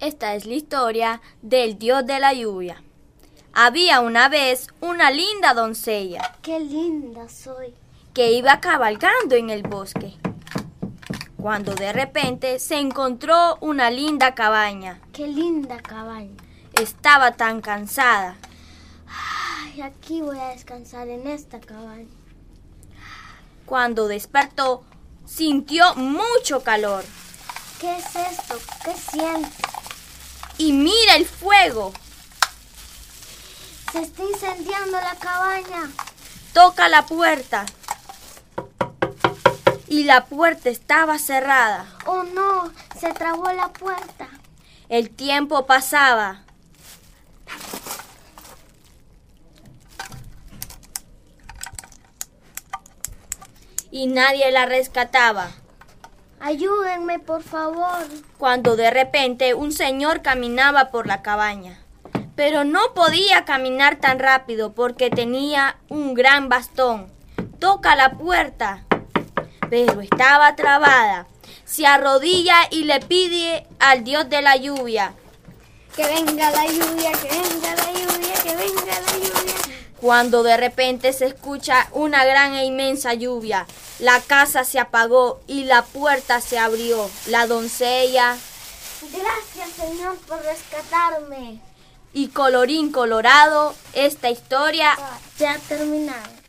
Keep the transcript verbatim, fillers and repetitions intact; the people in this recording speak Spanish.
Esta es la historia del dios de la lluvia. Había una vez una linda doncella. ¡Qué linda soy! Que iba cabalgando en el bosque, cuando de repente se encontró una linda cabaña. ¡Qué linda cabaña! Estaba tan cansada. Ay, aquí voy a descansar en esta cabaña. Cuando despertó, sintió mucho calor. ¿Qué es esto? ¿Qué sientes? Y mira el fuego. Se está incendiando la cabaña. Toca la puerta. Y la puerta estaba cerrada. ¡Oh no! Se trabó la puerta. El tiempo pasaba. Y nadie la rescataba. Ayúdenme, por favor. Cuando de repente un señor caminaba por la cabaña. Pero no podía caminar tan rápido porque tenía un gran bastón. Toca la puerta, pero estaba trabada. Se arrodilla y le pide al dios de la lluvia: que venga la lluvia, que venga la lluvia, que venga la lluvia. Cuando de repente se escucha una gran e inmensa lluvia, la casa se apagó y la puerta se abrió. La doncella... Gracias, Señor, por rescatarme. Y colorín colorado, esta historia ya ha terminado.